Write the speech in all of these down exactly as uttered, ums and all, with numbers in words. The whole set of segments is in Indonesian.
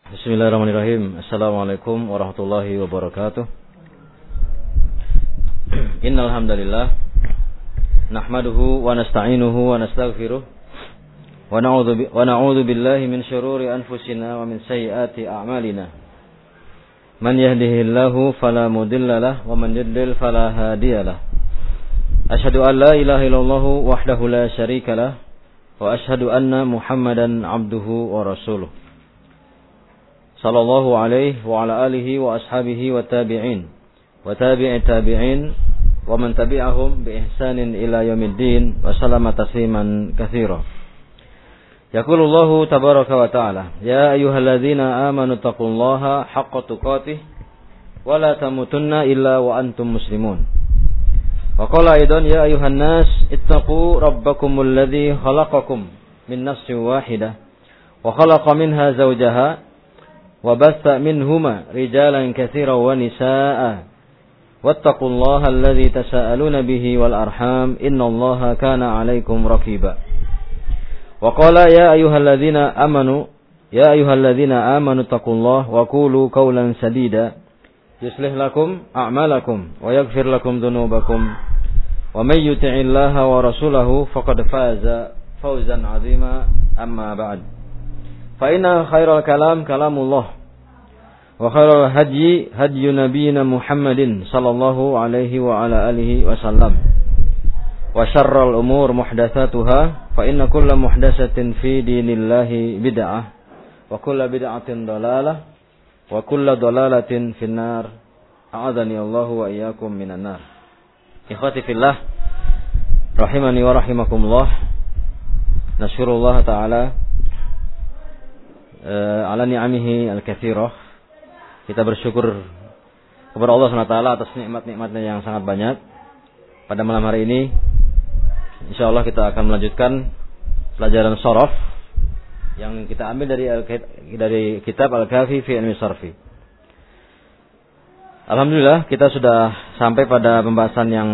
Bismillahirrahmanirrahim. Assalamualaikum warahmatullahi wabarakatuh. Innal hamdalillah nahmaduhu wa nasta'inuhu wa nastaghfiruh wa na'udzu wa na'udzu billahi min shururi anfusina wa min sayyiati a'malina. Man yahdihillahu fala mudilla lahu wa man yudlil fala hadiyalah. Asyhadu an la ilaha illallah wahdahu la syarika lah wa asyhadu anna Muhammadan abduhu wa rasuluh. Sallallahu alaihi wa ala alihi wa ashabihi wa tabi'in wa tabi'i tabi'in wa man tabi'ahum bi ihsanin ila yaumiddin wa sallama tasliman katsira. Yaqulullahu tabaraka wa ta'ala, ya ayyuhalladzina amanu taqullaha haqqa tuqatih wa la tamutunna illa wa antum muslimun. Wa qala aidan ya ayyuhan nas ittaqu rabbakumul ladzi khalaqakum min nafsin wahidah wa khalaqa minha zawjaha وبث منهما رجالا كثيرا ونساء واتقوا الله الذي تساءلون به والأرحام إن الله كان عليكم رقيبا وقال يا أيها الذين آمنوا يا أيها الذين آمنوا اتقوا الله وقولوا قولا سديدا يصلح لكم أعمالكم ويغفر لكم ذنوبكم ومن يطع الله ورسوله فقد فاز فوزا عظيما أما بعد فإن خير الكلام كلام الله وخير الهدي هدي نبينا محمد صلى الله عليه وعلى آله وسلم وشر الأمور محدثاتها فإن كل محدثة في دين الله بدعة وكل بدعة ضلالة وكل ضلالة في النار أعاذني الله وإياكم من النار. إخوتي في الله رحمني ورحمكم الله. نشكر الله تعالى ala ni'amihi al-katsirah. Kita bersyukur kepada Allah subhanahu wa taala atas nikmat-nikmatnya yang sangat banyak. Pada malam hari ini insyaallah kita akan melanjutkan pelajaran sharaf yang kita ambil dari dari kitab Al-Kafi fi Ilmi Sarfi. Alhamdulillah kita sudah sampai pada pembahasan yang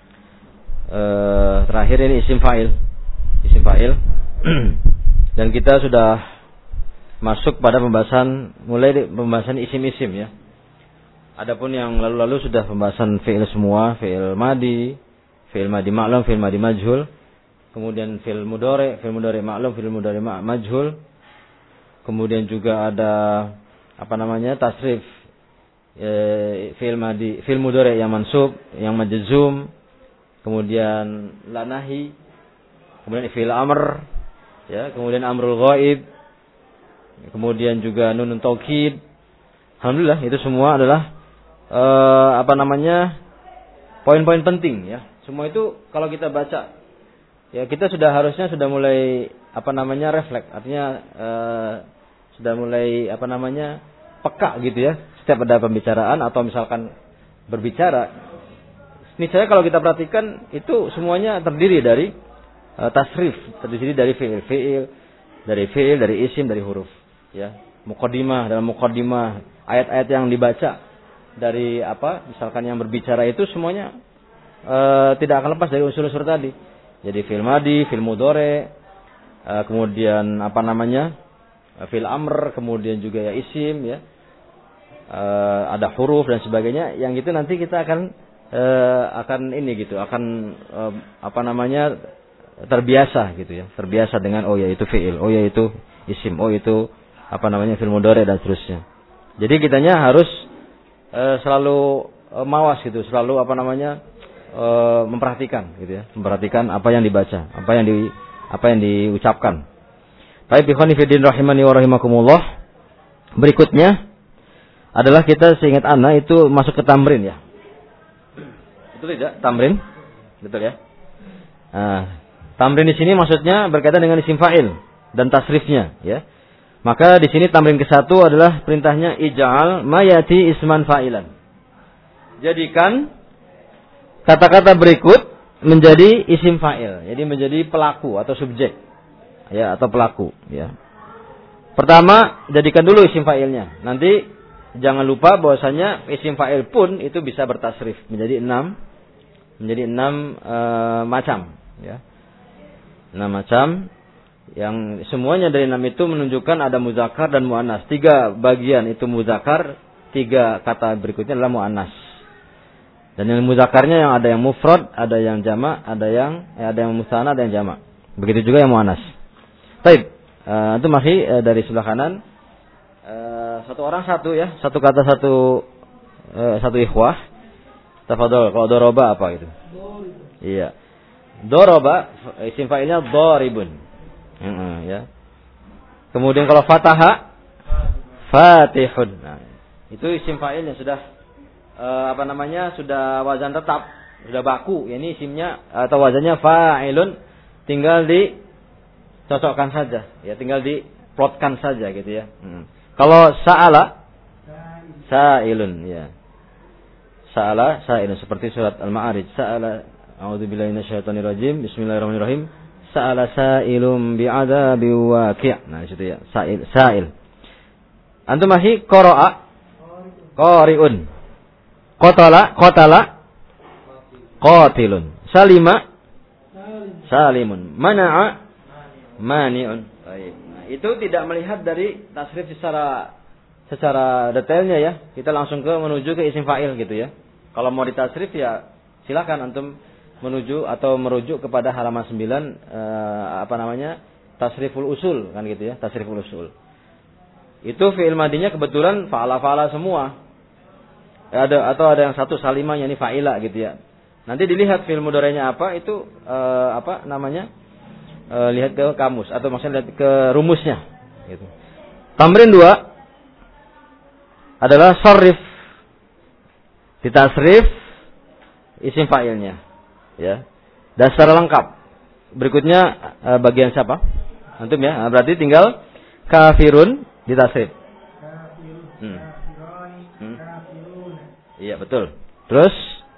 uh, terakhir, ini isim fa'il. Isim fa'il. Dan kita sudah masuk pada pembahasan, mulai pembahasan isim-isim ya. Adapun yang lalu-lalu sudah pembahasan fi'il semua, fi'il madi, fi'il madi ma'lum, fi'il madi majhul, kemudian fi'il mudhari, fi'il mudhari ma'lum, fi'il mudhari majhul. Kemudian juga ada apa namanya? tasrif e, fi'il madi, fi'il mudhari yang mansub, yang majzum, kemudian la nahi, kemudian fi'il amr ya, kemudian amrul ghaib, kemudian juga nunun taukid. Alhamdulillah itu semua adalah uh, apa namanya poin-poin penting ya. Semua itu kalau kita baca ya kita sudah harusnya sudah mulai apa namanya refleks, artinya uh, sudah mulai apa namanya peka gitu ya. Setiap ada pembicaraan atau misalkan berbicara, misalnya kalau kita perhatikan itu semuanya terdiri dari uh, tasrif, terdiri dari fiil, fiil, dari fiil, dari isim, dari huruf. Ya, muqaddimah, dalam muqaddimah ayat-ayat yang dibaca dari apa misalkan yang berbicara itu semuanya e, tidak akan lepas dari unsur-unsur tadi. Jadi fi'il madi, fi'il mudhari, e, kemudian apa namanya fi'il amr, kemudian juga ya isim ya, e, ada huruf dan sebagainya. Yang itu nanti kita akan e, akan ini gitu, akan e, apa namanya terbiasa gitu ya, terbiasa dengan oh ya itu fi'il, oh ya itu isim, oh itu apa namanya fi'il mudhari dan seterusnya. Jadi kitanya harus e, selalu e, mawas gitu, selalu apa namanya e, memperhatikan gitu ya, memperhatikan apa yang dibaca, apa yang di apa yang diucapkan. Baik, ikhwani fillah rahimani wa rahimakumullah. Berikutnya adalah kita seingat ana itu masuk ke tamrin ya. Betul tidak? Tamrin? Betul ya? Nah, tamrin di sini maksudnya berkaitan dengan isim fa'il dan tasrifnya ya. Maka di sini tamrin ke satu adalah perintahnya ij'al mayati isman fa'ilan. Jadikan kata-kata berikut menjadi isim fa'il, jadi menjadi pelaku atau subjek ya, atau pelaku ya. Pertama, jadikan dulu isim fa'ilnya. Nanti jangan lupa bahwasanya isim fa'il pun itu bisa bertasrif menjadi enam menjadi enam e, macam ya. Enam macam. Yang semuanya dari enam itu menunjukkan ada muzakkar dan muannas. Tiga bagian itu muzakkar, tiga kata berikutnya adalah muannas. Dan yang muzakkarnya yang ada yang mufrad, ada yang jamak, ada yang eh, ada yang musanna, ada yang jamak. Begitu juga yang muannas. Baik, uh, itu masih uh, dari sebelah kanan. Uh, satu orang satu ya, satu kata satu uh, satu ikhwah. Tafadhol, kalau doroba apa itu? Iya. Doroba isim fa'ilnya dharibun. Uh, ya. Kemudian kalau fataha fatihun. Nah, itu isim fa'ilnya sudah Uh, apa namanya sudah wazan tetap, sudah baku. Ini isimnya atau wazannya fa'ilun, tinggal dicocokkan saja, ya tinggal diplotkan saja gitu ya. Hmm. Kalau sa'ala, sa'ilun, ya. Sa'ala, sa'ilun seperti surat Al-Ma'arij. Sa'ala, a'udzubillahi minasyaitonirrajim. Bismillahirrahmanirrahim. Sa'ala sa'ilun bi'adzabi waqi'. Nah, situ ya, sa'il, sa'il. Antum masih qara'a, qari'un. Qatala, qatala, qatilun. Salima, salimun. Mana'a, mani'un. Baik. Nah, itu tidak melihat dari tasrif secara secara detailnya ya. Kita langsung ke menuju ke isim fa'il gitu ya. Kalau mau ditasrif ya silakan antum menuju atau merujuk kepada halaman sembilan eh, apa namanya? Tasriful usul kan gitu ya, tasriful usul. Itu fi'il madinya kebetulan fa'ala-fa'ala semua. Ada atau ada yang satu salimah yakni fa'ila gitu ya. Nanti dilihat fi'il mudhari'nya apa itu eh, apa namanya? Eh, lihat ke kamus atau maksudnya lihat ke rumusnya gitu. Tamrin dua adalah sharif. Ditasrif isim fa'ilnya ya. Dan secara lengkap. Berikutnya eh, bagian siapa? Antum ya. Berarti tinggal kafirun ditasrif. Hmm. Hmm. Iya betul. Terus?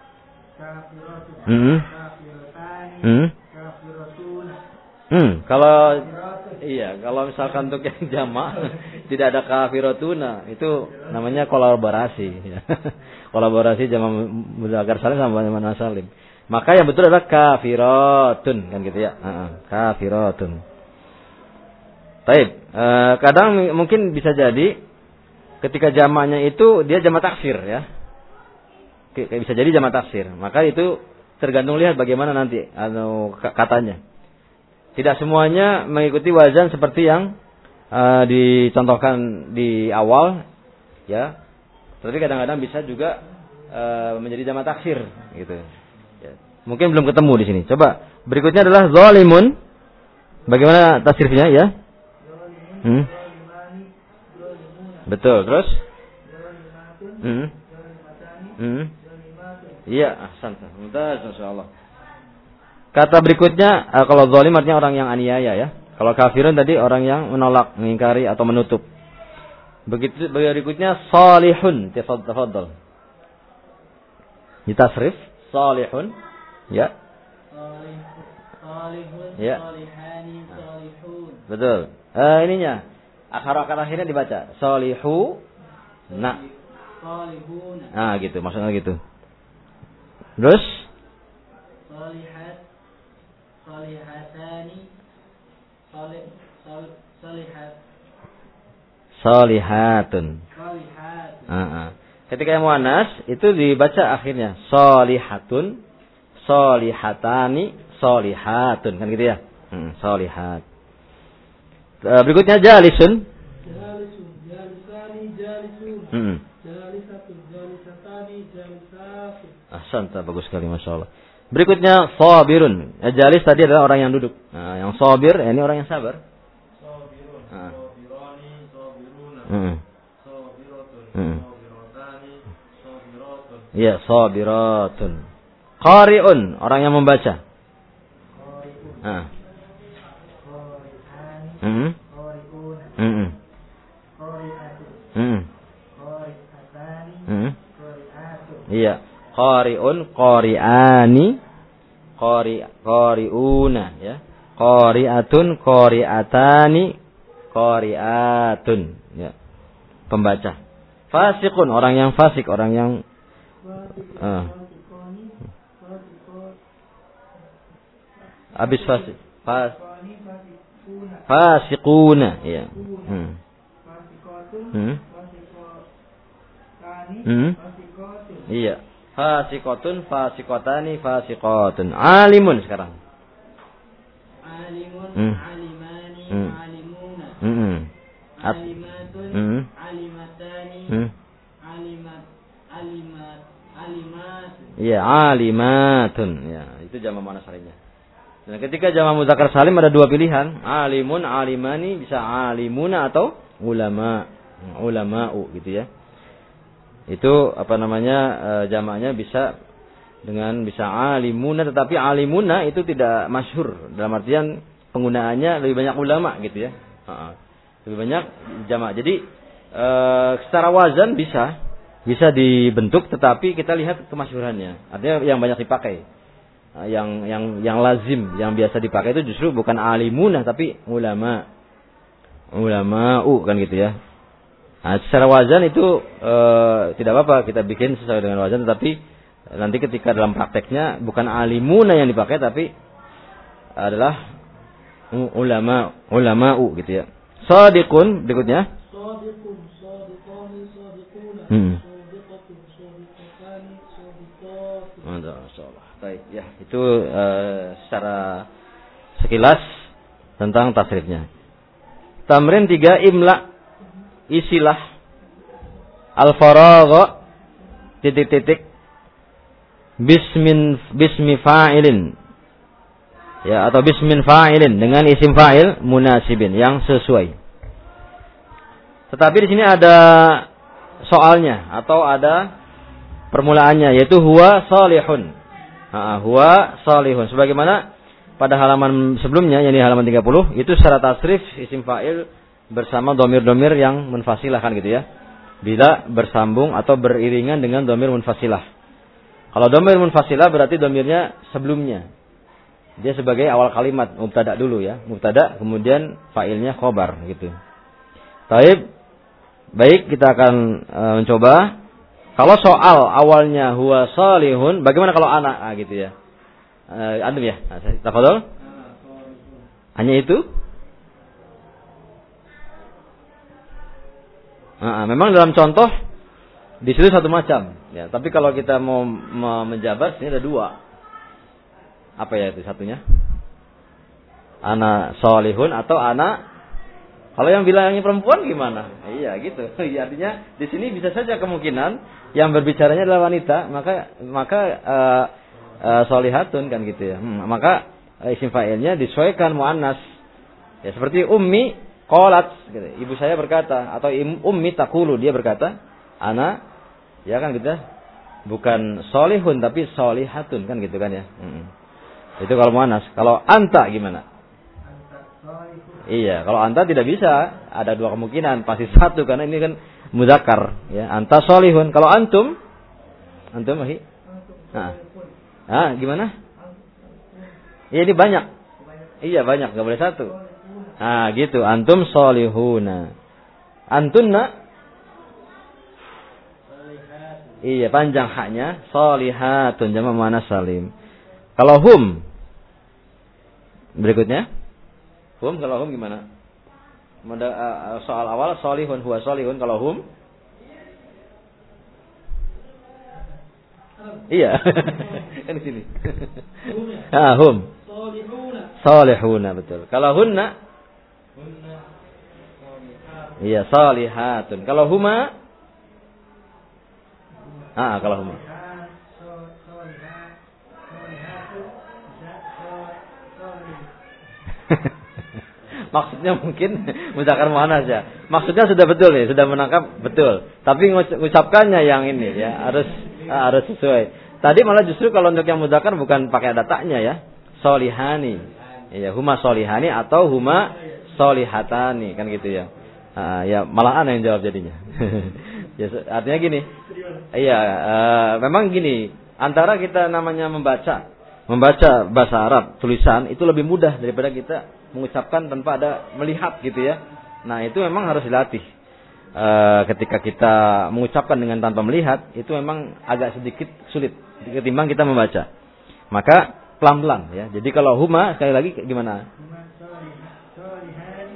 Hmm. Hmm. Hmm. Kalau iya, kalau misalkan untuk yang jamak tidak ada kafiratuna, itu namanya kolaborasi. Kolaborasi jamak mudzakkar salim sama muannas salim. Maka yang betul adalah kafiratun kan gitu ya. Heeh, kafiratun. Baik, eh, kadang mungkin bisa jadi ketika jamaknya itu dia jamak taksir ya. Kayak bisa jadi jamak taksir. Maka itu tergantung lihat bagaimana nanti atau katanya. Tidak semuanya mengikuti wazan seperti yang uh, dicontohkan di awal ya. Tapi kadang-kadang bisa juga uh, menjadi jamak taksir gitu. Ya. Mungkin belum ketemu di sini. Coba berikutnya adalah zalimun. Bagaimana tasrifnya ya? Hmm? Betul, terus? Hmm? Hmm? Iya, ahsan. Mumtaz, masyaallah. Kata berikutnya, kalau zalim artinya orang yang aniaya ya. Kalau kafirun tadi orang yang menolak, mengingkari atau menutup. Begitu berikutnya salihun, tafadhal. Ditasrif salihun, ya. Salihun, ya. Salihani, salihun. Betul. Eh ininya, akar-akar akhirnya dibaca salihu, nah. Salihuna. Nah, gitu, maksudnya gitu. Terus salihat, salihatani, salih, salihat, salihatun. Salihat. Uh-uh. Ketika yang muannas itu dibaca akhirnya salihatun, salihatani, salihatun kan gitu ya. Hmm, salihat. Uh, berikutnya jalisun. Jalisun, jalisani, jalisun. Hmm. Jalisatun, jalisatani, jalisatun. Ahsanta, bagus sekali Masya Allah. Berikutnya sabirun. Jalis tadi adalah orang yang duduk. Nah, yang sabir ini orang yang sabar. Sabirun, nah. Sabirani, sabiruna. Hmm. Sabiratun, hmm. Sabiratani, sabiratun. Iya, sabiratun. Qari'un, orang yang membaca. Qari'un. Nah. Qari'ani. Hmm. Qari'un. Hmm. Qari'atun. Hmm. Qari'atani. Hmm. Qari'atun. Iya. Qari'un, qari'ani, qari qari'una ya. Qari'atun, qari'atani, qari'atun ya. Pembaca. Fasiqun, orang yang fasik, orang yang uh. habis fasik. Fas Fasiquna. Ya. Hmm. Hmm. Hmm. Iya. Fasiqatun, fasiqatani, fasiqatun. Alimun sekarang. Alimun, Hmm. alimani, Hmm. alimuna. Hmm. Alimatun, Hmm. alimatani, Hmm. alimat, alimat, alimat. Iya, alimatun. Ya, itu jamak muannas salimnya. Nah, ketika jamak mudzakkar salim ada dua pilihan, alimun, alimani, bisa alimuna atau ulama, ulama'u gitu ya. Itu apa namanya e, jamaknya bisa dengan bisa alimuna, tetapi alimuna itu tidak masyhur dalam artian penggunaannya lebih banyak ulama gitu ya. Ha-ha. Lebih banyak jamak. Jadi e, secara wazan bisa bisa dibentuk, tetapi kita lihat kemasyhurannya. Artinya yang banyak dipakai. Yang yang yang lazim, yang biasa dipakai itu justru bukan alimuna tapi ulama. Ulama'u kan gitu ya. Nah, secara wazan itu e, tidak apa-apa kita bikin sesuai dengan wazan, tetapi nanti ketika dalam prakteknya bukan alimuna yang dipakai tapi adalah ulama, ulama'u gitu ya. Shadiqun berikutnya. Shadiqun, shadiqani, shadiquna, Hmm. shadiqatun, shadiqatani, shadiqatun. Masyaallah. Baik, ya, itu uh, secara sekilas tentang tasrifnya. Tamrin tiga, imla, isilah al-faragha titik-titik bismin bismi fa'ilin. Ya, atau bismin fa'ilin dengan isim fa'il munasibin yang sesuai. Tetapi di sini ada soalnya atau ada permulaannya, yaitu huwa salihun. Ha, huwa salihun. Sebagaimana pada halaman sebelumnya, yakni halaman tiga puluh, itu secara tasrif isim fa'il bersama domir-domir yang munfasilah kan gitu ya. Bila bersambung atau beriringan dengan domir munfasilah. Kalau domir munfasilah berarti domirnya sebelumnya. Dia sebagai awal kalimat, mubtada dulu ya. Mubtada kemudian fa'ilnya khobar gitu. Taib. Baik, kita akan e, mencoba. Kalau soal awalnya huwa salihun, bagaimana kalau anak ah, gitu ya? Uh, antum ya? Tafadhol. Hanya itu? Nah, memang dalam contoh di situ satu macam, ya. Tapi kalau kita mau, mau menjabat, ini ada dua. Apa ya itu satunya? Anak salihun atau anak. Kalau yang bilangnya perempuan gimana? Iya gitu. Artinya di sini bisa saja kemungkinan yang berbicaranya adalah wanita, maka maka uh, uh, solihatun kan gitu ya. Hmm, maka uh, isim fa'ilnya disesuaikan muannas. Ya seperti ummi qalat gitu. Ibu saya berkata atau ummi taqulu, dia berkata, ana ya kan gitu. Bukan solihun tapi solihatun kan gitu kan ya. Hmm. Itu kalau muannas. Kalau anta gimana? Iya, kalau anta tidak bisa, ada dua kemungkinan, pasti satu karena ini kan mudzakkar, ya. Anta solihun. Kalau antum, antum ahi, nah, ah gimana? Iya ini banyak, iya banyak, nggak boleh satu. Nah gitu, antum solihuna, antunna, iya panjang haknya, solihatun, jamak muannas salim. Kalau hum, berikutnya. Hum, kalau hum gimana? Soal awal solihun, huwa solihun. Kalau hum, iya, kan di sini. Ah, hum, solihuna betul. Kalau hunna, iya solihatun. Kalau huma, ah kalau huma. Maksudnya mungkin mudzakkar muannas ya. Maksudnya sudah betul ya, sudah menangkap betul. Tapi ngucapkannya yang ini ya harus harus sesuai. Tadi malah justru kalau untuk yang mudzakkar bukan pakai ada taknya ya. Solihani. Ya, huma solihani atau huma solihatani kan gitu ya. Ah, ya malah ana yang jawab jadinya. Ya, artinya gini. Iya, uh, memang gini, antara kita namanya membaca membaca bahasa Arab tulisan itu lebih mudah daripada kita mengucapkan tanpa ada melihat gitu ya. Nah itu memang harus dilatih. E, ketika kita mengucapkan dengan tanpa melihat itu memang agak sedikit sulit ketimbang kita membaca. Maka pelan-pelan ya. Jadi kalau huma sekali lagi gimana?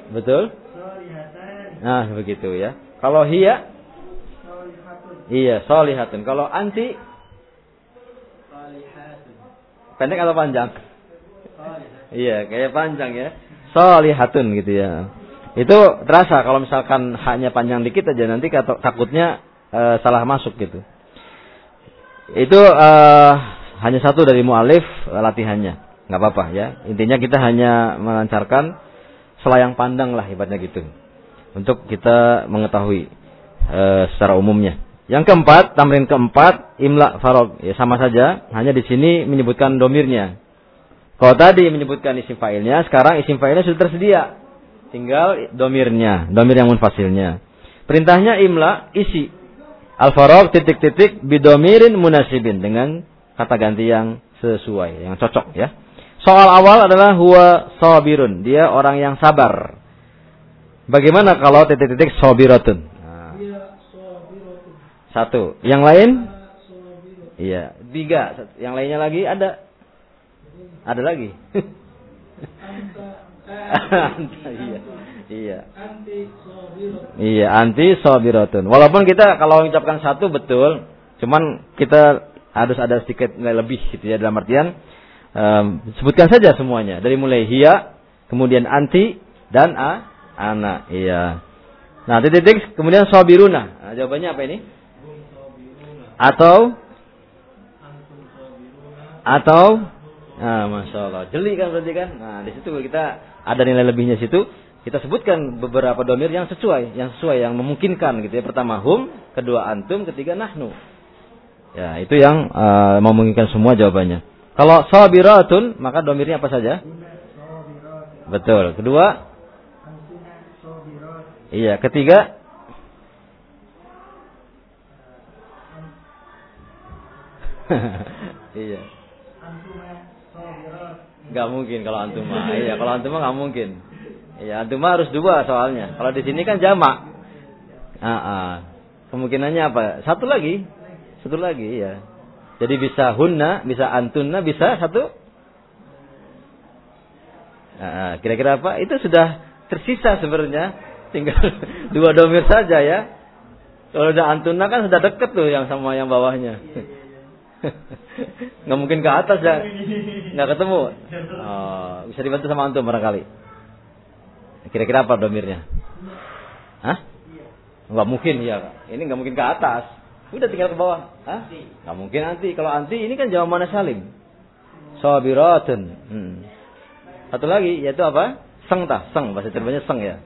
Betul? Solihatan. Nah, begitu ya. Kalau hiya? Solihatun. Iya, solihatun. Kalau anti? Solihatun. Pendek atau panjang? Solihatun. Iya, kayak panjang ya. Solihatun gitu ya. Itu terasa kalau misalkan haknya panjang dikit aja nanti takutnya uh, salah masuk gitu. Itu uh, hanya satu dari mu'alif uh, latihannya. Nggak apa-apa ya. Intinya kita hanya melancarkan selayang pandang lah ibaratnya gitu. Untuk kita mengetahui uh, secara umumnya. Yang keempat, tamrin keempat, imla farog. Ya sama saja, hanya di sini menyebutkan domirnya. Kalau tadi menyebutkan isim fa'ilnya, sekarang isim fa'ilnya sudah tersedia. Tinggal domirnya, domir yang munfasilnya. Perintahnya imla, isi. Al-farog titik-titik bidomirin munasibin. Dengan kata ganti yang sesuai, yang cocok ya. Soal awal adalah huwa sabirun. Dia orang yang sabar. Bagaimana kalau titik-titik sabiratun? Nah. Satu. Yang lain? Iya. Tiga. Yang lainnya lagi ada? Ada lagi? Iya. Iya. Iya, anti sabiratun. Walaupun kita kalau mengucapkan satu betul, cuman kita harus ada sedikit nilai lebih gitu ya, dalam artian um, sebutkan saja semuanya dari mulai hiya, kemudian anti dan a, ana. Iya. Nah, titik kemudian sabiruna. Nah, jawabannya apa ini? Atau atau nah, masya Allah, jeli kan berarti kan. Nah, di situ kita ada nilai lebihnya situ. Kita sebutkan beberapa domir yang sesuai, yang sesuai, yang memungkinkan gitu ya. Pertama hum, kedua antum, ketiga nahnu. Ya, itu yang uh, memungkinkan semua jawabannya. Kalau sabiratun, maka domirnya apa saja? Betul. Kedua? Iya, ketiga? Iya. Gak mungkin kalau antuma. Iya, kalau antuma gak mungkin. Iya, antuma harus dua soalnya. Kalau di sini kan jamak. Ah, ah. Kemungkinannya apa? Satu lagi. Satu lagi, ya. Jadi bisa hunna, bisa antunna, bisa satu. Ah, kira-kira apa? Itu sudah tersisa sebenarnya. Tinggal dua domir saja ya. Kalau udah antunna kan sudah deket tuh yang sama yang bawahnya. Nggak mungkin ke atas ya. Nggak ketemu. Oh, bisa dibantu sama antum barangkali. Kira-kira apa domirnya? Hah? Nggak mungkin ya. Ini nggak mungkin ke atas. Udah tinggal ke bawah. Hah? Nggak mungkin anti. Kalau anti ini kan jawaban salim. Sabiratun. Hmm. Satu lagi yaitu apa? Seng tah, seng. Bahasa Cirebonnya seng ya.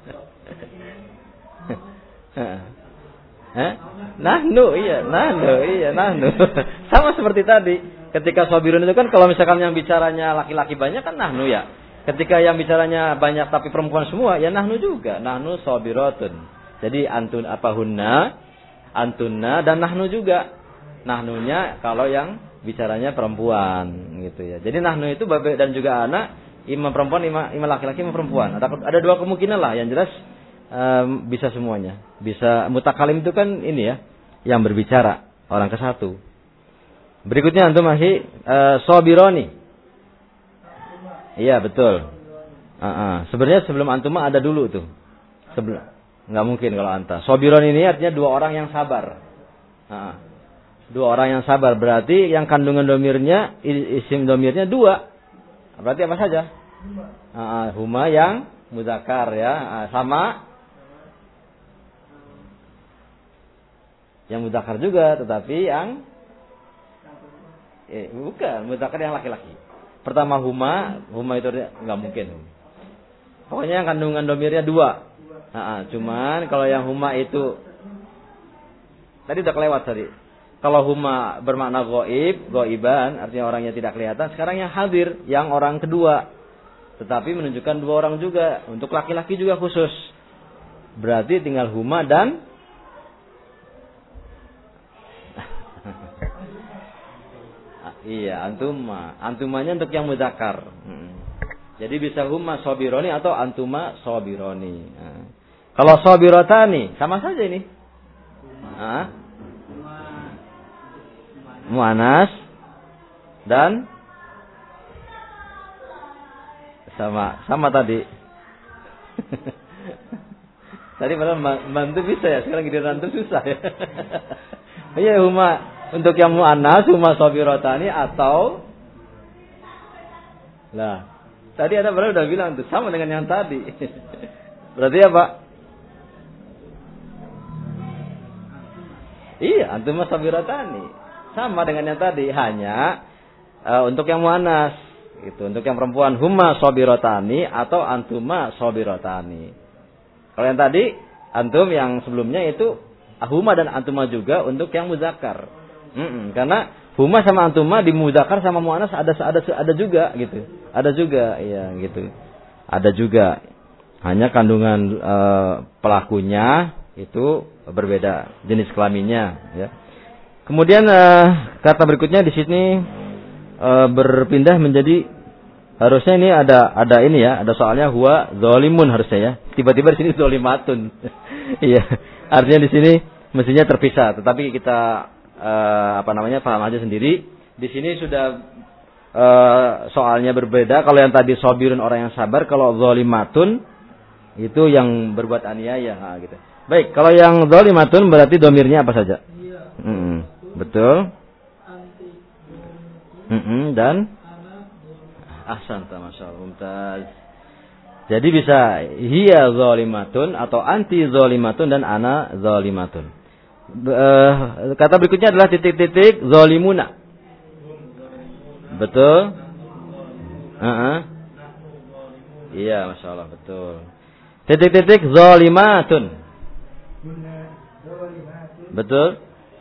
Hah? Nahnu, iya, nahnu, iya, nahnu. Sama seperti tadi. Ketika sabirun itu kan kalau misalkan yang bicaranya laki-laki banyak kan nahnu ya. Ketika yang bicaranya banyak tapi perempuan semua, ya nahnu juga. Nahnu sabiratun. Jadi antun apa hunna, antunna dan nahnu juga. Nahnunya kalau yang bicaranya perempuan gitu ya. Jadi nahnu itu babe dan juga anak, imam perempuan, imam, imam laki-laki, imam perempuan. Ada ada dua kemungkinan lah. Yang jelas um, bisa semuanya. Bisa mutakalim itu kan ini ya, yang berbicara orang ke satu. Berikutnya antum masih uh, sabironi. Iya betul. Uh-uh. Sebenarnya sebelum antuma ada dulu tuh. Sebelum nggak mungkin kalau anta. Sobiron ini artinya dua orang yang sabar. Uh-uh. Dua orang yang sabar berarti yang kandungan domirnya isim domirnya dua. Berarti apa saja? Uh-uh. Huma yang mudzakkar ya, uh, sama yang mudzakkar juga, tetapi yang eh, bukan mudzakkar yang laki-laki. Pertama huma, huma itu nggak mungkin. Pokoknya yang kandungan domirnya dua. Nah, cuman kalau yang huma itu tadi udah kelewat tadi. Kalau huma bermakna goib, goiban, artinya orangnya tidak kelihatan. Sekarang yang hadir, yang orang kedua. Tetapi menunjukkan dua orang juga. Untuk laki-laki juga khusus. Berarti tinggal huma dan iya, antuma. Antumanya untuk yang mudzakkar. Hmm. Jadi bisa huma sabironi atau antuma sabironi. Nah. Kalau sabiratani, sama saja ini. Nah. Muannas dan sama sama tadi. Tadi malah bantu bisa ya, sekarang giliran antum susah ya. Iya, huma untuk yang muannas huma sabiratani atau lah. Tadi ada baru udah bilang tuh sama dengan yang tadi. Berarti apa? Iya, antum sabiratani. Sama dengan yang tadi, hanya uh, untuk yang muannas itu, untuk yang perempuan huma sabiratani atau antuma sabiratani. Kalau yang tadi antum yang sebelumnya itu huma dan antuma juga untuk yang muzakkar. Mm-mm, karena huma sama antuma di muzakkar sama muannas ada ada ada juga gitu. Ada juga, ya gitu. Ada juga. Hanya kandungan e, pelakunya itu berbeda jenis kelaminnya, ya. Kemudian e, kata berikutnya di sini e, berpindah menjadi harusnya ini ada ada ini ya, ada soalnya huwa zalimun harusnya ya. Tiba-tiba di sini zalimatun. Iya. Artinya di sini mestinya terpisah, tetapi kita e, apa namanya paham aja sendiri. Di sini sudah e, soalnya berbeda. Kalau yang tadi sabirun orang yang sabar, kalau zalimatun itu yang berbuat aniaya, nah, gitu. Baik, kalau yang zalimatun berarti domirnya apa saja? Iya. Mm-mm. Betul. Mm-mm. Dan ahsanta, masyaallah, mumtaz. Jadi bisa hiya zalimatun atau anti zalimatun dan ana zalimatun. Uh, kata berikutnya adalah titik-titik zalimuna. Betul? Uh-uh. Iya, masyaallah, betul. Titik-titik zalimatun. Betul?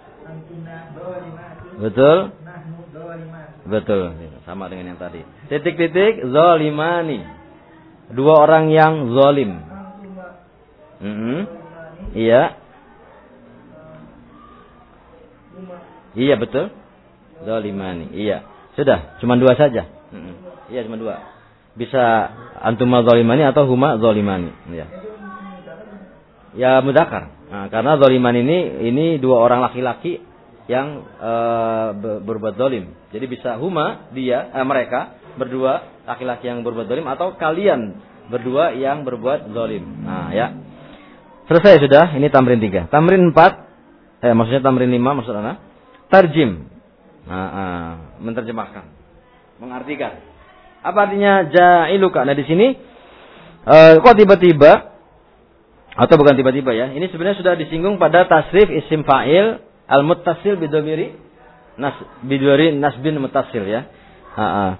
Betul? Betul. Sama dengan yang tadi. Titik-titik zalimani. Dua orang yang zalim. Mm-hmm. Iya. Iya, betul. Zalimani. Iya. Sudah, cuma dua saja. Mm-hmm. Iya, cuma dua. Bisa antuma zalimani atau huma zalimani. Ya. Ya mudzakkar. Nah, karena zaliman ini ini dua orang laki-laki yang uh, berbuat zalim. Jadi bisa huma dia eh, mereka berdua laki-laki yang berbuat zalim atau kalian berdua yang berbuat zalim. Nah, ya. Selesai sudah. Ini tamrin tiga. Tamrin empat. Eh maksudnya tamrin lima maksud ana. Tarjim. Nah, uh, menerjemahkan. Mengartikan. Apa artinya ja'iluka? Nah, di sini uh, kok tiba-tiba atau bukan tiba-tiba ya. Ini sebenarnya sudah disinggung pada tasrif isim fa'il al-muttasil bidhamiri nas bidhamiri nasbin muttasil ya. Heeh.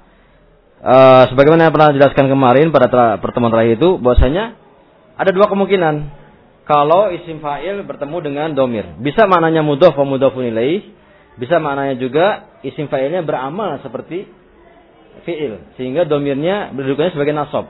Uh, sebagaimana yang pernah jelaskan kemarin pada tra- pertemuan terakhir itu bahwasanya ada dua kemungkinan kalau isim fa'il bertemu dengan domir. Bisa maknanya mudhof wa mudhofun ilaih, bisa maknanya juga isim fa'ilnya beramal seperti fi'il sehingga domirnya berdudukannya sebagai nasab.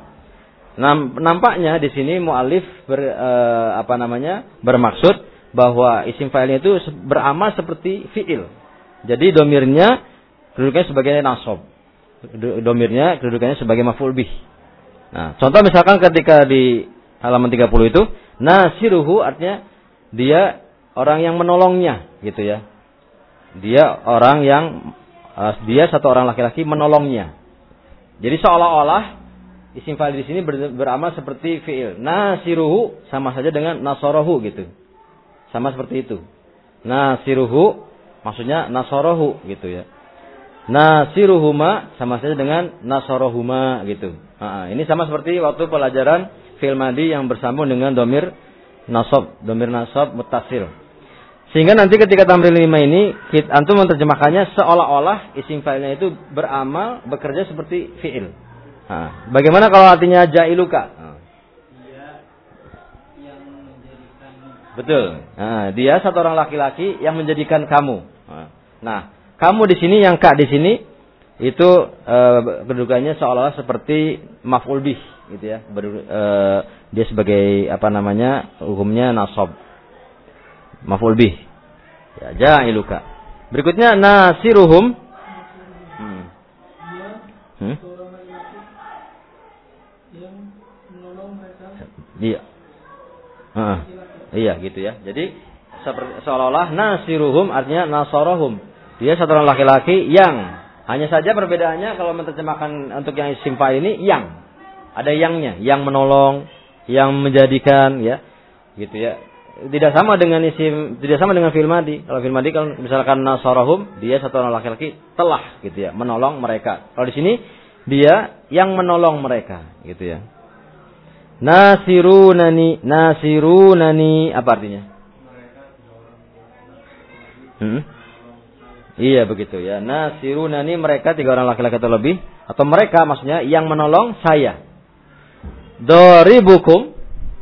Nampaknya di sini muallif ber, eh, apa namanya bermaksud bahwa isim fa'ilnya itu beramal seperti fi'il. Jadi domirnya kedudukannya sebagai nasab. Domirnya kedudukannya sebagai maf'ul bih. Nah, contoh misalkan ketika di halaman tiga puluh itu nasiruhu artinya dia orang yang menolongnya gitu ya. Dia orang yang uh, dia satu orang laki-laki menolongnya. Jadi seolah-olah isim fa'il di sini ber, beramal seperti fi'il. Nasiruhu sama saja dengan nasarahu gitu. Sama seperti itu. Nasiruhu maksudnya nasarahu gitu ya. Nasiruhuma sama saja dengan nasarahuma gitu. Nah, ini sama seperti waktu pelajaran fi'il madhi yang bersambung dengan domir nasab, domir nasab muttasil. Sehingga nanti ketika tamrin lima ini kita, antum menerjemahkannya seolah-olah isim fa'ilnya itu beramal bekerja seperti fi'il. Nah, bagaimana kalau artinya ja'iluka? Nah. Dia yang menjadikan. Betul. Nah, dia satu orang laki-laki yang menjadikan kamu. Nah, kamu di sini yang ka di sini itu e, kedudukannya seolah-olah seperti maf'ul bih gitu ya. Ber, e, dia sebagai apa namanya? Hukumnya nasab. Maf'ul bih. Ya, ja'iluka. Berikutnya nasiruhum. Hmm. Hmm? Iya. Uh, iya gitu ya. Jadi seperti seolah-olah nasiruhum artinya nasarahum. Dia satu orang laki-laki yang hanya saja perbedaannya kalau menerjemahkan untuk yang isim fa'il ini yang ada yangnya, yang menolong yang menjadikan, ya, gitu ya. Tidak sama dengan isim, tidak sama dengan fi'il madi. Kalau fi'il madi kalau misalkan nasarahum, dia satu orang laki-laki telah, gitu ya, menolong mereka. Kalau di sini dia yang menolong mereka, gitu ya. Nasirunani, nasirunani, apa artinya? Hmm? Iya begitu ya. Nasirunani, mereka tiga orang laki-laki atau lebih, atau mereka maksudnya yang menolong saya. Doribukum.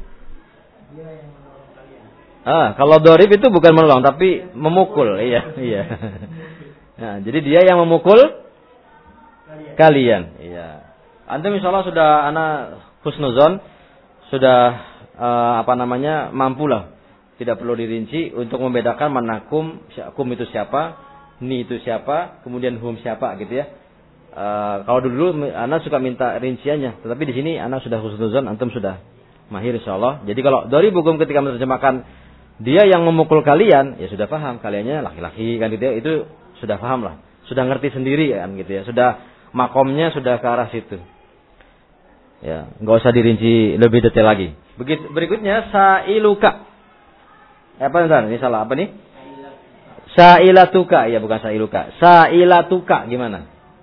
Ah, kalau dorib itu bukan menolong tapi memukul, iya, iya. Nah, jadi dia yang memukul kalian, iya. Antum insyaallah sudah anak husnuzon, sudah uh, apa namanya mampulah, tidak perlu dirinci untuk membedakan mana kum, kum itu siapa, ni itu siapa, kemudian hum siapa, gitu ya. Uh, kalau dulu anak suka minta rinciannya, tetapi di sini anak sudah husnuzon, antum sudah mahir insyaallah. Jadi kalau doribukum ketika menerjemahkan dia yang memukul kalian, ya sudah paham, kaliannya laki-laki kan gitu ya, itu sudah paham lah, sudah ngerti sendiri kan gitu ya, sudah makomnya sudah ke arah situ. Ya, nggak usah dirinci lebih detail lagi. Begitu berikutnya sa'iluka. Apa ntar? Ini salah apa nih? Sa'ilatuka, ya bukan sa'iluka. Sa'ilatuka gimana?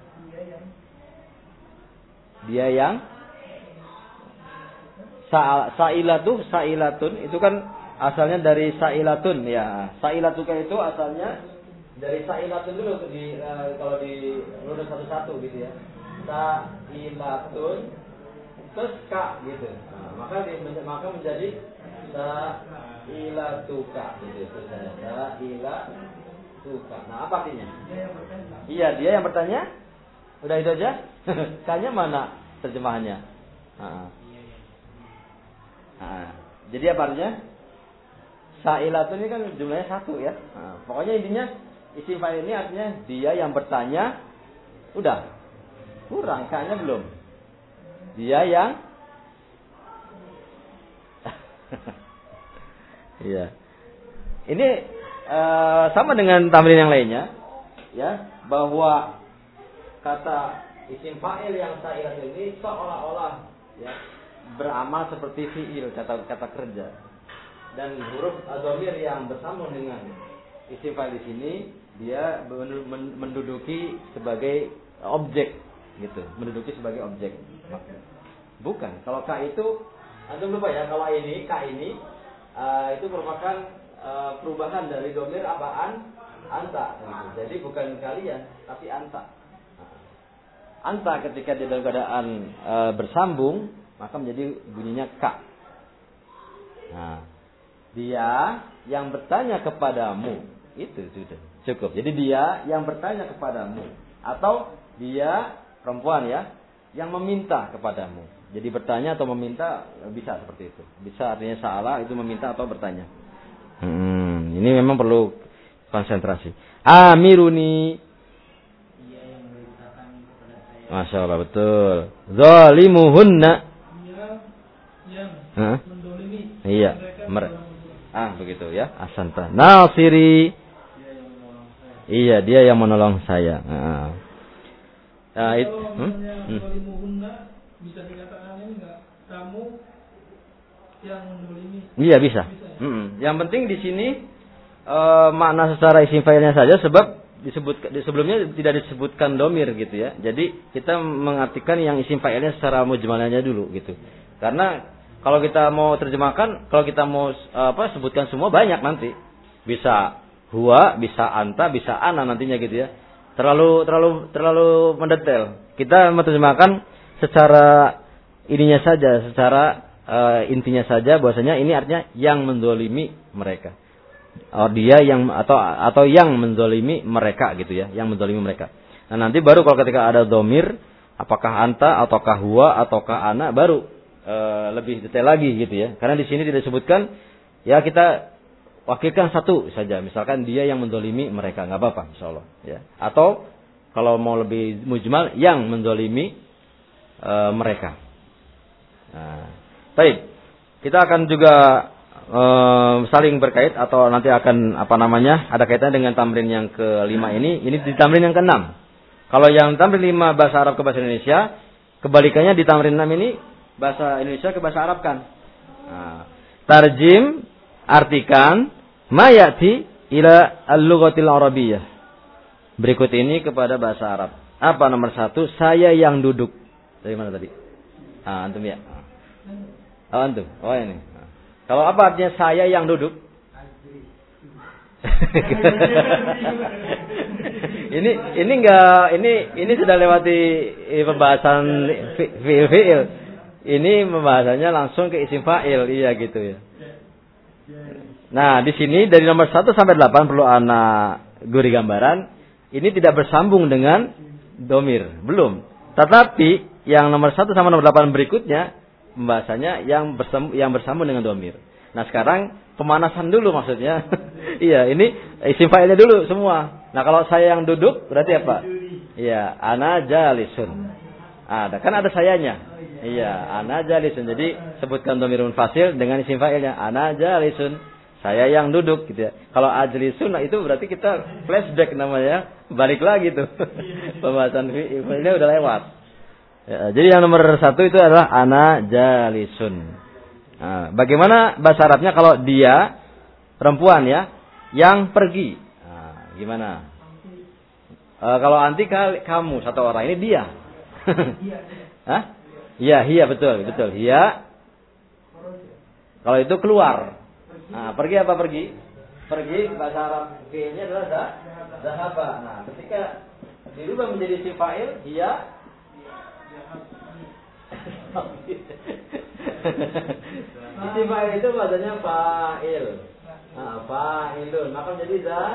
Dia yang Sa sa'ilatu, sa'ilatun itu kan asalnya dari sa'ilatun ya. Sa'ilatuka itu asalnya dari sa'ilatun dulu di uh, kalau di lurus satu-satu gitu ya. Sa'ilatun terus ka gitu. Nah, maka di, maka menjadi sa'ilatuka gitu. Sa'ilatuka. Nah, apa artinya? Iya, dia yang bertanya. Udah itu aja? Kayaknya mana terjemahannya? Nah. Nah, jadi apa artinya? Sa'ilatun ini kan jumlahnya satu ya. Nah, pokoknya intinya isim fa'il ini artinya dia yang bertanya. Udah. Kurang, kayaknya belum. Dia yang iya. Ini uh, sama dengan tamrin yang lainnya ya, bahwa kata isim fa'il yang sa'ilatun ini seolah-olah ya beramal seperti fi'il, kata kata kerja. Dan huruf adhamir yang bersambung dengan isim fa'il di sini dia menduduki sebagai objek gitu, menduduki sebagai objek. Bukan, kalau ka itu antum lupa ya, kalau ini ka ini uh, itu merupakan uh, perubahan dari dhamir apaan? Anta gitu. Jadi bukan kalian tapi anta. Anta ketika dia dalam keadaan uh, bersambung maka menjadi bunyinya ka. Nah, dia yang bertanya kepadamu, itu sudah cukup. Jadi dia yang bertanya kepadamu, atau dia perempuan ya yang meminta kepadamu. Jadi bertanya atau meminta bisa seperti itu. Bisa artinya salah itu meminta atau bertanya. Hmm, ini memang perlu konsentrasi. Amiruni. Dia yang memerintahkan kepada saya. Masya Allah betul. Zalimuhunna. Dia yang Hah? mendolimi. Iya. Mer- ah begitu ya. Asanta. Nasiri. Dia yang menolong saya. Iya dia yang menolong saya. Nah, nah itu. Kalau misalnya Hmm? zalimuhunna bisa dikatakan ini enggak kamu yang mendolimi. Iya bisa. Hmm. Yang penting di sini uh, makna secara isim fa'ilnya saja, sebab disebut di sebelumnya tidak disebutkan domir gitu ya. Jadi kita mengartikan yang isim fa'ilnya secara mujmalnya dulu gitu. Karena kalau kita mau terjemahkan, kalau kita mau uh, apa sebutkan semua banyak nanti. Bisa huwa, bisa anta, bisa ana nantinya gitu ya. Terlalu terlalu terlalu mendetail. Kita menerjemahkan secara ininya saja, secara uh, intinya saja bahwasanya ini artinya yang menzolimi mereka. Oh, dia yang atau atau yang menzolimi mereka gitu ya, yang menzolimi mereka. Nah, nanti baru kalau ketika ada domir, apakah anta ataukah huwa ataukah ana, baru uh, lebih detail lagi gitu ya. Karena di sini tidak disebutkan, ya kita wakilkan satu saja, misalkan dia yang menzolimi mereka, nggak apa-apa insyaallah ya. Atau kalau mau lebih mujmal, yang menzolimi uh, mereka. Nah, baik. Kita akan juga uh, saling berkait atau nanti akan apa namanya? Ada kaitannya dengan tamrin yang kelima ini. Ini di tamrin yang keenam. Kalau yang tamrin lima bahasa Arab ke bahasa Indonesia, kebalikannya di tamrin enam ini bahasa Indonesia ke bahasa Arab kan. Nah, tarjim, artikan ma ya'ti ila al-lughatil arabiyyah. Berikut ini kepada bahasa Arab. Apa nomor satu? Saya yang duduk. Dari mana tadi? Ah, antum ya. Oh, antum. Oh ini. Kalau apa artinya saya yang duduk? ini ini enggak ini ini sudah lewati pembahasan fi'il fi'il. Ini pembahasannya langsung ke isim fa'il, iya gitu ya. Nah, di sini dari nomor satu sampai delapan perlu anak guri gambaran. Ini tidak bersambung dengan domir, belum. Tetapi yang nomor satu sampai nomor delapan berikutnya pembahasannya yang bersambung, yang bersambung dengan domir. Nah, sekarang pemanasan dulu maksudnya. Iya, ini isim fa'ilnya dulu semua. Nah, kalau saya yang duduk berarti apa? Iya, ana jalisun. Ada, kan ada sayanya. Iya, ana jalisun. Jadi sebutkan domirun fasil dengan isim fa'ilnya ana jalisun. Saya yang duduk gitu ya. Kalau ajlisun, nah itu berarti kita flashback namanya, balik lagi tuh. Pembahasan fi'ilnya udah lewat. Ya, jadi yang nomor satu itu adalah ana jalisun. Nah, bagaimana bahasa Arabnya kalau dia perempuan ya yang pergi? Nah, gimana? E, kalau anti kamu satu orang ini dia. Hah? Iya, iya betul, betul. Iya. Kalau itu keluar. Nah, pergi apa pergi? Pergi bahasa Arab fi'ilnya adalah dah, zahaba. Nah, ketika dirubah menjadi isim fa'il, dia isim fa'il itu bahasanya fa'il. Nah, fa'ilun. Maka menjadi zah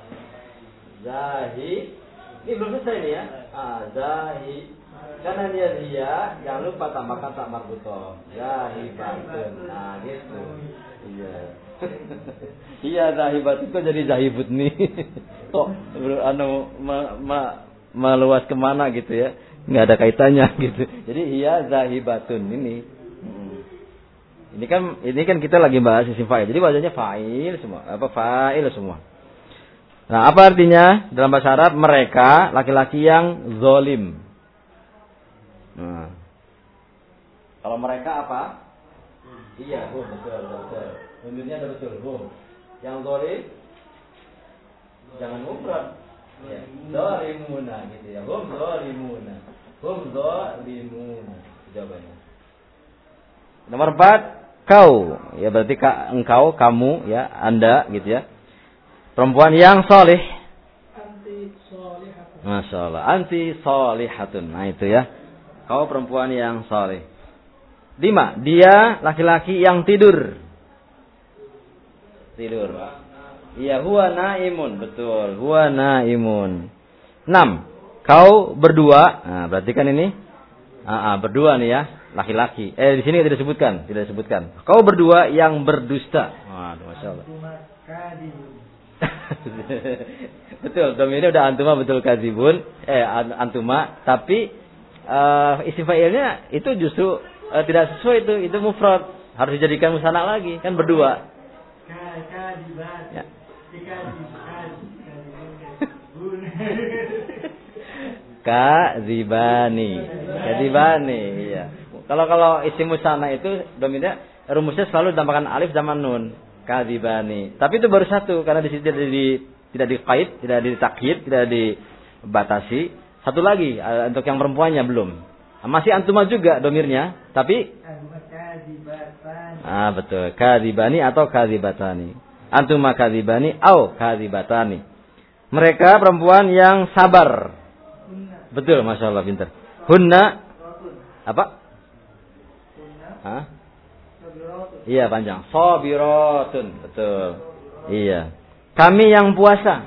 zahi. Ini belum selesai nih ya. Ah, zahi. Karena dia dia jangan lupa tambahkan tak marbutoh. Zahibatun. Nah, gitu. Iya. Iya zahibat itu jadi zahibut nih. Kok anu ma, ma, meluas kemana gitu ya? Nggak ada kaitannya gitu. Jadi iya zahibatun ini. Hmm. Ini kan ini kan kita lagi bahas isim fa'il. Jadi bahasanya fa'il semua. Apa fa'il semua. Nah, apa artinya dalam bahasa Arab? Mereka laki-laki yang zalim. Nah. Kalau mereka apa? Iya, hum, betul, betul, betul. Domirnya ada betul, hum. Yang zalim jangan mufrad. Ya, zalimuna gitu ya. Hum zalimuna. Hum zalimuna. Jawabannya. Nomor empat, kau. Ya berarti ka, engkau, kamu ya, Anda gitu ya. Perempuan yang soleh. Anti solihatun. Masya Allah. Anti solihatun. Nah itu ya. Kau perempuan yang soleh. Lima, dia laki-laki yang tidur. Tidur. Iya, huwa naimun. Betul, huwa naimun. Enam, kau berdua. Nah, berarti kan ini ah, ah, berdua nih ya, laki-laki. Eh di sini tidak disebutkan, tidak disebutkan. Kau berdua yang berdusta. Waduh, masya Allah. Betul, dominnya udah antuma betul kadibun. Eh antuma, tapi uh, isim fa'ilnya itu justru uh, tidak sesuai itu, itu mufrad. Harus dijadikan musanna lagi, kan berdua. Ya. Kadzibani. Kadzibani, iya. Kalau kalau isim musanna itu dominnya rumusnya selalu ditambahkan alif sama nun. Kadzibani. Tapi itu baru satu karena di situ tidak di tidak diqaid, tidak ditakyid, tidak dibatasi. Satu lagi untuk yang perempuannya belum. Masih antuma juga domirnya, tapi ah betul, kadzibani atau kadzibatani. Antuma kadzibani au kadzibatani. Mereka perempuan yang sabar. Betul, masya Allah, pintar. Hunna apa? Hah? Iya panjang. Sabiratun, betul. Iya. Kami yang puasa.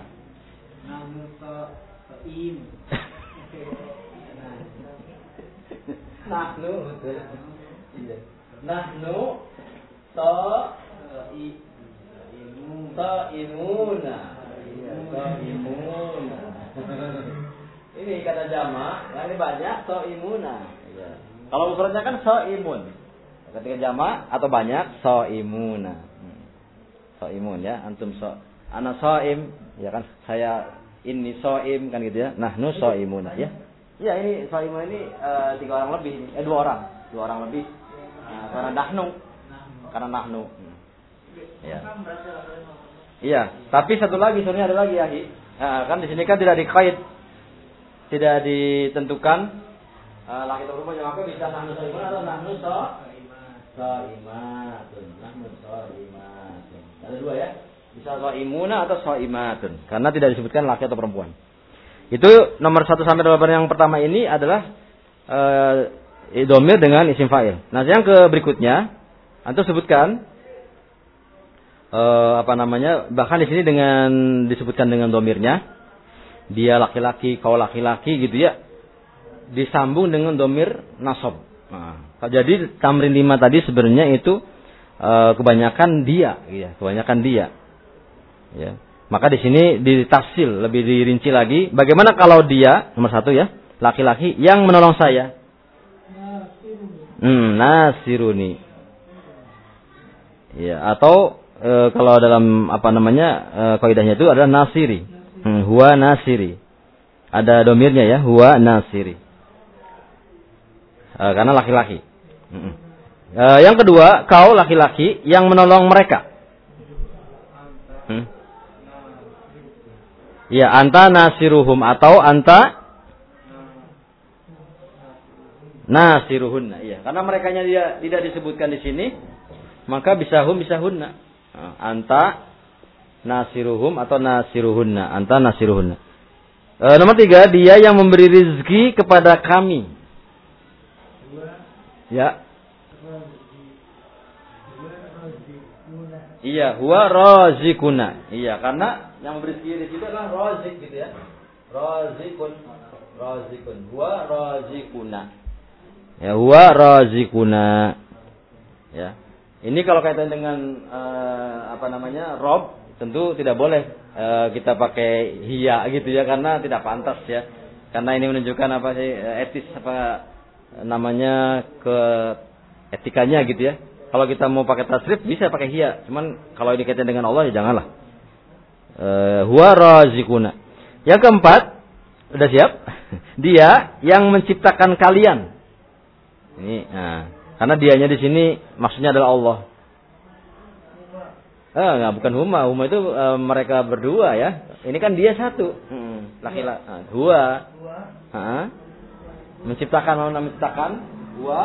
Nahnu, betul. Iya. Nahnu ta'imuna. Ta'imuna. Ini kata jamak, yang ini banyak ta'imuna. Iya. Kalau mufradnya kan sa'imun. Ketika jamak atau banyak saimuna. Hmm. Saimun ya, antum so. Ana saim, ya kan saya ini saim kan gitu ya. Nahnu saimuna ya. Ya ini saimun ini uh, tiga orang lebih, eh dua orang, dua orang lebih. Nah, karena nahnu. karena nahnu. Ya. Iya, tapi satu lagi sebenarnya ada lagi ya, nah, kan di sini kan tidak dikait, tidak ditentukan uh, laki atau perempuan, maka bisa nahnu soimun atau nahnu soimatun, nahnu soimatun. Ada dua ya, bisa soimuna atau soimatun, karena tidak disebutkan laki atau perempuan. Itu nomor satu sampai delapan yang pertama ini adalah uh, domir dengan isim fa'il. Nah, yang ke berikutnya, antum sebutkan. Uh, apa namanya, bahkan di sini dengan disebutkan dengan domirnya, dia laki-laki, kau laki-laki gitu ya, disambung dengan domir nasab. Nah, jadi tamrin lima tadi sebenarnya itu uh, kebanyakan dia, ya, kebanyakan dia. Ya. Maka di sini ditafsil lebih dirinci lagi. Bagaimana kalau dia nomor satu ya, laki-laki yang menolong saya? Hmm, nasiruni. Ya, atau E, kalau dalam apa namanya e, kaidahnya itu adalah nasiri, hmm, huwa nasiri, ada domirnya ya, huwa nasiri, e, karena laki-laki. hmm. e, yang kedua, kau laki-laki yang menolong mereka. hmm. Ya, anta nasiruhum atau anta nasiruhunna. Iya, karena merekanya dia tidak disebutkan di sini, maka bisa hum bisa hunna. Anta nasiruhum atau nasiruhunna, anta nasiruhunna. E, nomor tiga, dia yang memberi rezeki kepada kami. Ya. Iya, huwa razikuna. Iya, karena yang memberi rezeki di situ adalah razik gitu ya. Razikun, razikun, huwa razikuna. Ya, huwa razikuna. Ya. Ini kalau kaitan dengan uh, apa namanya rob, tentu tidak boleh uh, kita pakai hiya gitu ya, karena tidak pantas ya. Karena ini menunjukkan apa sih etis apa namanya ke etikanya gitu ya. Kalau kita mau pakai tasrif bisa pakai hiya, cuman kalau ini kaitan dengan Allah ya janganlah. Uh, huwa razikuna. Yang keempat, udah siap? Dia yang menciptakan kalian. Ini, nah. Karena dianya di sini maksudnya adalah Allah. Eh, enggak, bukan huma. Huma itu e, mereka berdua ya. Ini kan dia satu. Hmm, laki-laki. Nah, dua. Heeh. Menciptakan, mau menciptakan. Dua.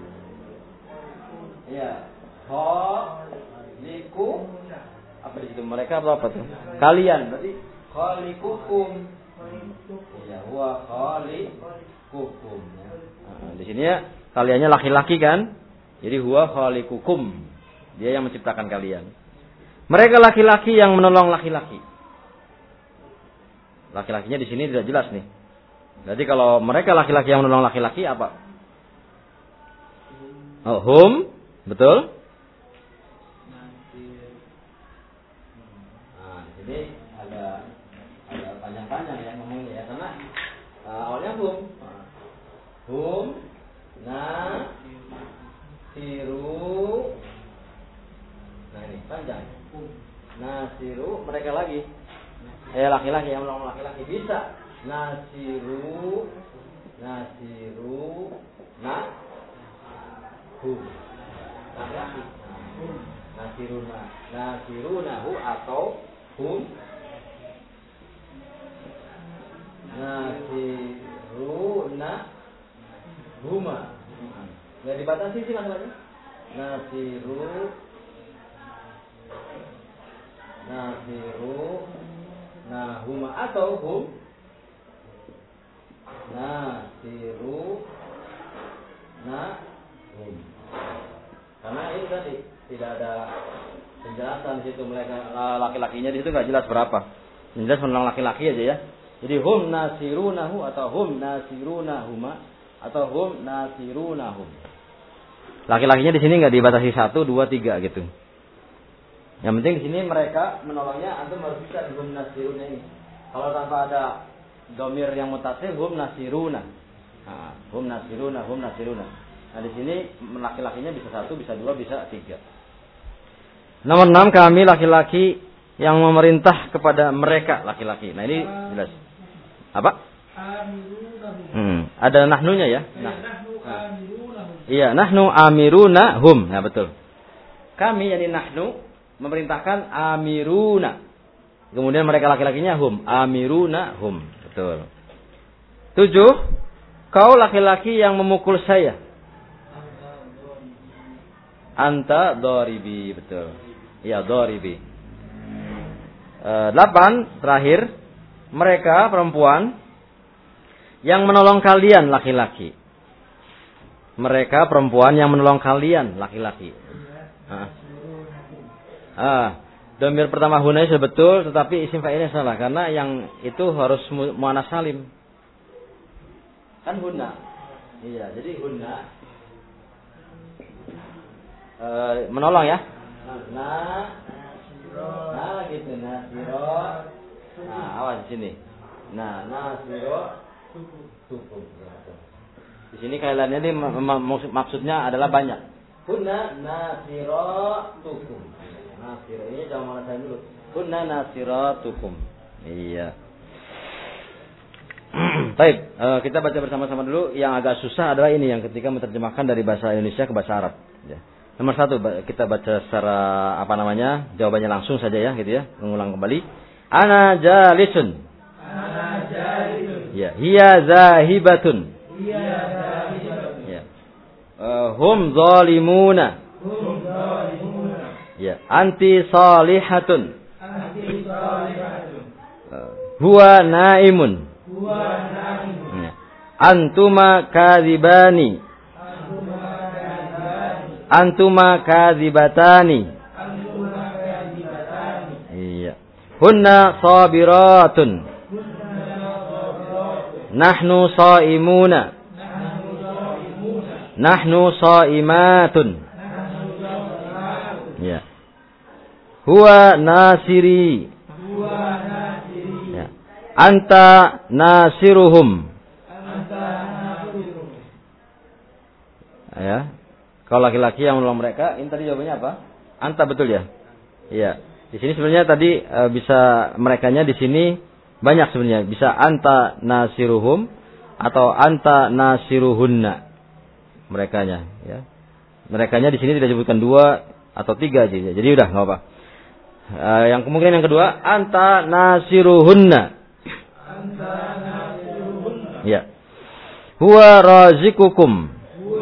Ya. Ho. Liku. Apa di situ? Mereka atau apa tuh? Kalian. Berarti khalikukum. Ya, huwa khalikukum. Nah, di sini ya. Kaliannya laki-laki kan? Jadi huwa khaliqukum. Dia yang menciptakan kalian. Mereka laki-laki yang menolong laki-laki. Laki-lakinya di sini tidak jelas nih. Jadi kalau mereka laki-laki yang menolong laki-laki apa? Oh, hum, betul? Nah, di sini ada ada panjang-panjang ya ngomongnya ya, karena uh, awalnya hum. Hum Nah, siru. Nah ini panjang. Nasiru mereka lagi. Eh laki-laki yang menolong laki-laki bisa. Nasiru, nasiru, nah, hum. Laki-laki. Nasiruna, nasirunahu atau hum. Nasiruna. Huma. Nggak dibatasi sih masalahnya. Nasiru, nasiru, nah huma atau hum. Nasiru, nah hum. Karena ini tadi tidak ada penjelasan di situ, mereka laki-lakinya di situ nggak jelas berapa. Yang jelas menang laki-laki aja ya. Jadi hum nasirunahu atau hum nasirunahuma. Atau hum nasirunahum. Laki-lakinya di sini nggak dibatasi satu, dua, tiga gitu. Yang penting di sini mereka menolongnya, antum harus bisa hum nasiruna ini. Kalau tanpa ada domir yang mutasil, hum nasiruna. Nah, hum nasiruna, hum nasiruna. Nah di sini laki-lakinya bisa satu, bisa dua, bisa tiga. Nomor enam, kami laki-laki yang memerintah kepada mereka laki-laki. Nah ini jelas. Apa? Hmm, ada nahnunya ya. Nah. Nah. Iya, nahnu amiruna hum. Nah, betul. Kami yani nahnu memerintahkan amiruna. Kemudian mereka laki-lakinya hum, amiruna hum. Betul. Tujuh, kau laki-laki yang memukul saya. Anta doribi, betul. Ya, doribi. E, delapan, terakhir, mereka perempuan yang menolong kalian laki-laki. Mereka perempuan yang menolong kalian laki-laki. Ah, ah domir pertama huna itu betul, tetapi isim fa'ilnya salah karena yang itu harus muannas salim. Kan huna. Iya, jadi huna e, menolong ya. Nah, nah gitu nasiro. Nah, awas di sini. Nah, nasiro tukum. Di sini kailannya ini maksudnya adalah banyak. Kunna nasiratukum. Nasiro ini jangan malah saya dulu. Kunna nasiratukum. Iya. Baik, uh, kita baca bersama-sama dulu. Yang agak susah adalah ini yang ketika menerjemahkan dari bahasa Indonesia ke bahasa Arab. Ya. Nomor satu kita baca secara apa namanya jawabannya langsung saja ya, gitu ya. Mengulang kembali. Ana jalisun. Ana jalisun. Ya, hiya zahibatun. Hiya zahibatun. Ya. Uh, hum zalimuna. Hum zalimuna. Ya, anti salihatun. Anti salihatun. Uh, huwa naimun. Huwa naimun. Ya. Antuma kadzibani. Antuma kadzibani. Antuma kadzibatani. Antuma kadzibatani. Iya. Hunna sabiratun. Nahnu shaimuna. Nahnu shaimatun. Ya. Huwa nasiri. Huwa nasiri. Ya. Anta nasiruhum. Anta nasiruhum. Ya. Kalau laki-laki yang menolong mereka, ini tadi jawabannya apa? Anta, betul ya? Iya. Di sini sebenarnya tadi e, bisa merekanya di sini banyak sebenarnya. Bisa anta nasiruhum atau anta nasiruhunna. Merekanya, ya. Merekanya di sini tidak disebutkan dua atau tiga aja. Jadi udah nggak apa. E, yang kemungkinan yang kedua, anta nasiruhunna. Anta nasiruhunna. Ya. Huwa razikukum.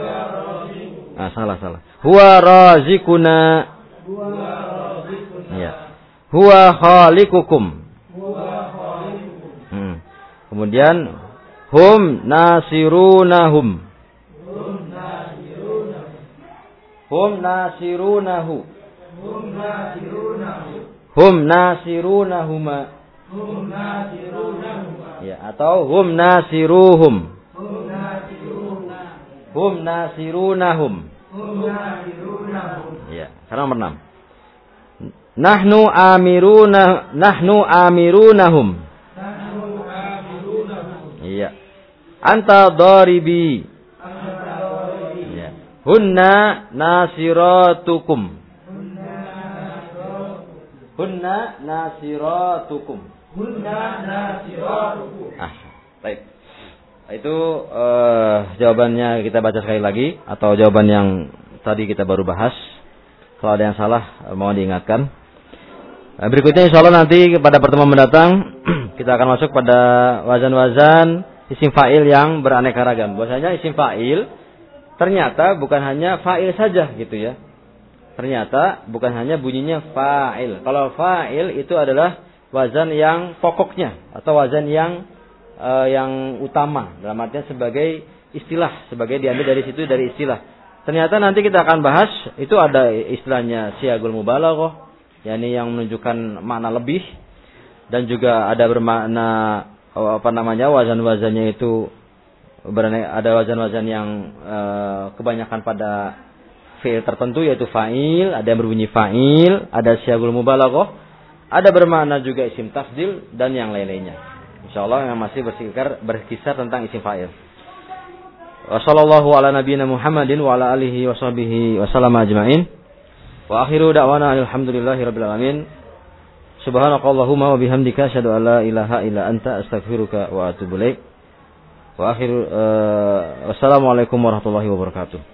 Ah, salah salah. Huwa razikuna. Huwa razikuna. Ya. Huwa khaliqukum. Huwa khaliqukum. Hmm. Kemudian hum nasirunahum. Hum nasirunahum. Hum nasirunahu. Hum nasirunahu. Hum nasirunahuma. Hum nasirunahuma. Ya, atau hum nasiruhum. Hum nasiruhum. Hum nasirunahum. Hum nasirunahum. Ya, sekarang nomor enam. Nahnu amiruna nahnu amirunahum. Nahnu amirunahum. Iya. Anta daribi. Anta daribi. Ya. Hunna nasiratukum. Hunna nasiratukum. Hunna nasiratukum. Hunna nasiratukum. Ah, baik. Itu uh, jawabannya kita baca sekali lagi atau jawaban yang tadi kita baru bahas. Kalau ada yang salah mohon diingatkan. Nah, berikutnya insya Allah nanti pada pertemuan mendatang kita akan masuk pada wazan-wazan isim fa'il yang beraneka ragam. Bahwasanya isim fa'il ternyata bukan hanya fa'il saja gitu ya. Ternyata bukan hanya bunyinya fa'il. Kalau fa'il itu adalah wazan yang pokoknya atau wazan yang Uh, yang utama dalam artian sebagai istilah, sebagai diambil dari situ dari istilah. Ternyata nanti kita akan bahas itu ada istilahnya siyagul mubalaghah, yakni yang menunjukkan makna lebih, dan juga ada bermakna apa namanya wazan-wazannya itu ada wazan-wazan yang uh, kebanyakan pada fi'il tertentu yaitu fa'il, ada yang berbunyi fa'il, ada siyagul mubalaghah, ada bermakna juga isim tafdil dan yang lain-lainnya. Insyaallah yang masih berkisar berkisar tentang isim fa'il. Wassallallahu ala nabiyyina Muhammadin wa ala alihi washabihi wasallama ajmain. Wa akhiru da'wana alhamdulillahi rabbil alamin. Subhanakallahumma wa bihamdika asyhadu an la ilaha illa anta astaghfiruka wa atubu ilaik. Wa akhiru uh, wassalamualaikum warahmatullahi wabarakatuh.